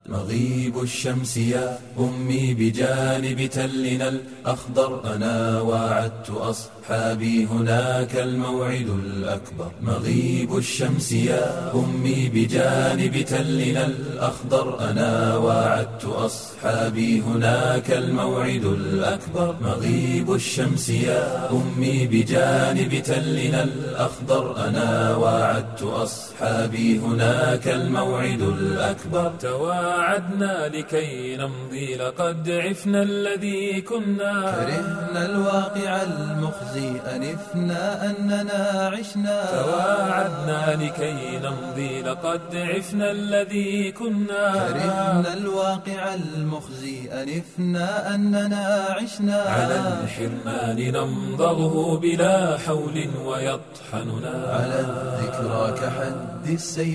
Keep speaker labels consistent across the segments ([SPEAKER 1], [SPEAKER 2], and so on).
[SPEAKER 1] مغيب الشمس يا أمي بجانب تلنا الأخضر، أنا واعدت أصحابي هناك الموعد الأكبر. مغيب الشمس يا أمي بجانب تلنا الأخضر، أنا واعدت أصحابي هناك الموعد الأكبر. مغيب الشمس يا أمي بجانب تلنا الأخضر، أنا واعدت أصحابي هناك الموعد الأكبر. توعدنا لكي نمضي لقد عفنا الذي كنا،
[SPEAKER 2] كرهنا الواقع المخزي أنفنا أننا عشنا.
[SPEAKER 1] توعدنا لكي نمضي لقد عفنا الذي كنا،
[SPEAKER 2] كرهنا الواقع المخزي أنفنا أننا عشنا.
[SPEAKER 1] على الحرمان نمضغه بلا حول ويطحننا،
[SPEAKER 2] على الذكرى كحد السيف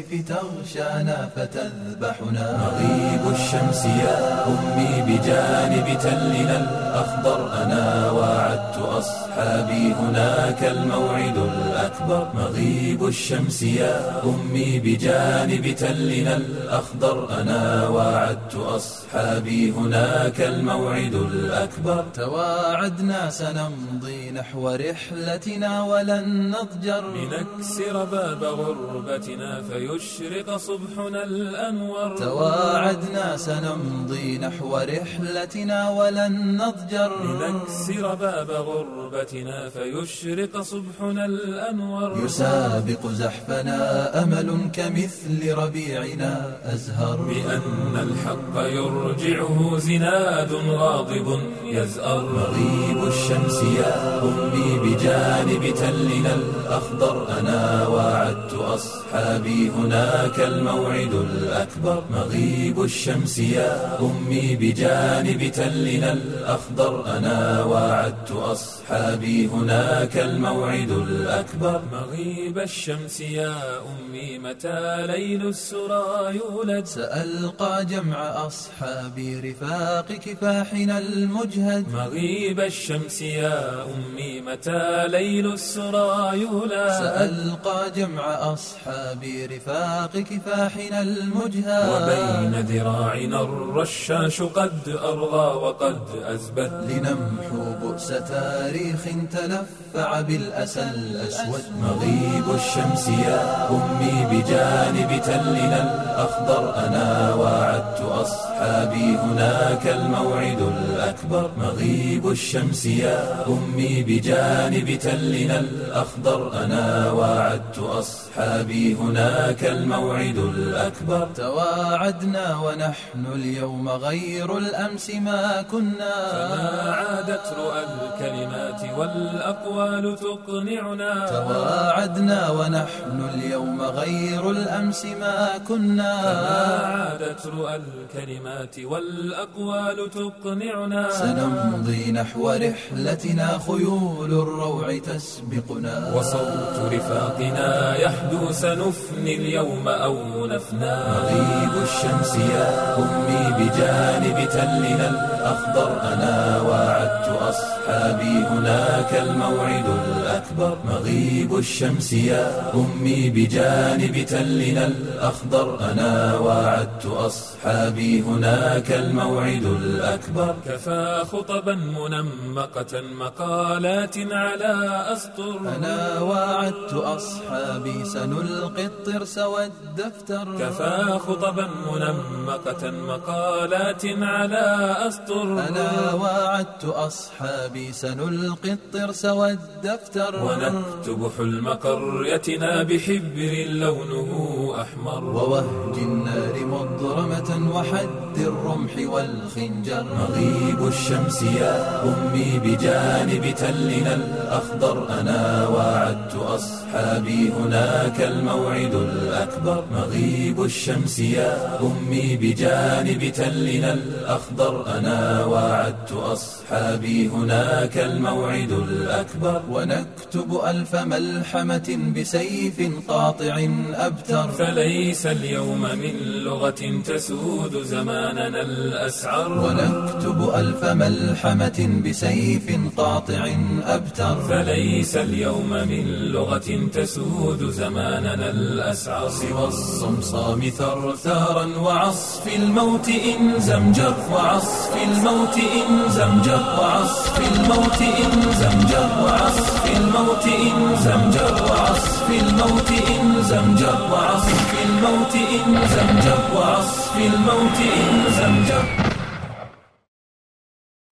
[SPEAKER 2] تغشانا فتذبحنا.
[SPEAKER 1] مغيب الشمس يا أمي بجانب تلنا الأخضر، أنا واعدت أصحابي هناك الموعد الأكبر. مغيب الشمس يا أمي بجانب تلنا الأخضر، أنا واعدت أصحابي هناك الموعد الأكبر.
[SPEAKER 2] تواعدنا سنمضي نحو رحلتنا ولن نضجر،
[SPEAKER 1] لنكسر باب غربتنا فيشرق صبحنا الأنور.
[SPEAKER 2] تواعدنا سنمضي نحو رحلتنا ولن نضجر،
[SPEAKER 1] لنكسر باب غربتنا فيشرق صبحنا الأنور.
[SPEAKER 2] يسابق زحفنا أمل كمثل ربيعنا أزهر،
[SPEAKER 1] بأن الحق يرجعه زناد غاضب يزأر. مغيب الشمس يا أمي بجانب تلنا الأخضر، أنا واعدت أصحابي هناك الموعد الأكبر. مغيب الشمس يا أمي بجانب تلنا الأخضر، أنا واعدت أصحابي هناك الموعد الأكبر. مغيب الشمس يا أمي متى ليل السرى يولد،
[SPEAKER 2] سألقى جمع أصحابي رفاق كفاحنا المجهد.
[SPEAKER 1] مغيب الشمس يا أمي متى ليل السرى يولد،
[SPEAKER 2] سألقى جمع أصحابي رفاق كفاحنا المجهد.
[SPEAKER 1] وبين ذراعنا الرشاش قد أرغى وقد أزبد،
[SPEAKER 2] لنمحو بؤس تاريخ تلفع بالأسى الأسود.
[SPEAKER 1] مغيب الشمس يا أمي بجانب تلنا الأخضر، أنا واعدت أصحابي هناك الموعد الأكبر. مغيب الشمس يا أمي بجانب تلنا الأخضر، أنا واعدت أصحابي هناك الموعد الأكبر.
[SPEAKER 2] تواعدنا ونحن اليوم غير الأمس ما كنا،
[SPEAKER 1] فما عادت رؤى الكلمات والأقوال تقنعنا.
[SPEAKER 2] تواعدنا ونحن اليوم غير الأمس ما كنا،
[SPEAKER 1] فما عادت رؤى الكلمات والأقوال تقنعنا.
[SPEAKER 2] سنمضي نحو رحلتنا خيول الروع تسبقنا،
[SPEAKER 1] وصوت رفاقنا يحدو سنفني اليوم أو نفنى. مغيب الشمس يا أمي بجانب تلنا الأخضر، أنا واعدت أصحابي هناك الموعد الأكبر. مغيب الشمس يا أمي بجانب تلنا الأخضر، أنا واعدت أصحابي هناك الموعد الأكبر. كفى خطبا منمقة مقالات على أسطر،
[SPEAKER 2] أنا واعدت أصحابي سنلقي الطرس والدفتر.
[SPEAKER 1] كفى خطبا منمقة مقالات على أسطر،
[SPEAKER 2] أنا واعدت أصحابي سنلقي الطرس والدفتر.
[SPEAKER 1] ونكتب حلم قريتنا بحبر لونه أحمر،
[SPEAKER 2] ووهج النار مضرمة وحد الرمح والخنجر.
[SPEAKER 1] مغيب الشمس يا أمي بجانب تلنا الأخضر، أنا واعدت أصحابي هناك الموعد الأكبر. مغيب الشمس يا أمي بجانب تلنا الأخضر، أنا واعدت أصحابي أصحابي هناك الموعد الأكبر،
[SPEAKER 2] ونكتب ألف ملحمة بسيف قاطع أبتر.
[SPEAKER 1] فليس اليوم من لغة تسود زماننا الأسعر،
[SPEAKER 2] ونكتب ألف ملحمة بسيف قاطع أبتر.
[SPEAKER 1] فليس اليوم من لغة تسود زماننا الأسعر،
[SPEAKER 2] سوى الصمصام ثرثارا وعصف الموت إن زمجر، وعصف الموت إن زمجر، وعصف الموت إن زمجر، وعصف الموت إن زمجر، وعصف الموت إن زمجر، وعصف الموت إن زمجر، وعصف الموت إن زمجر.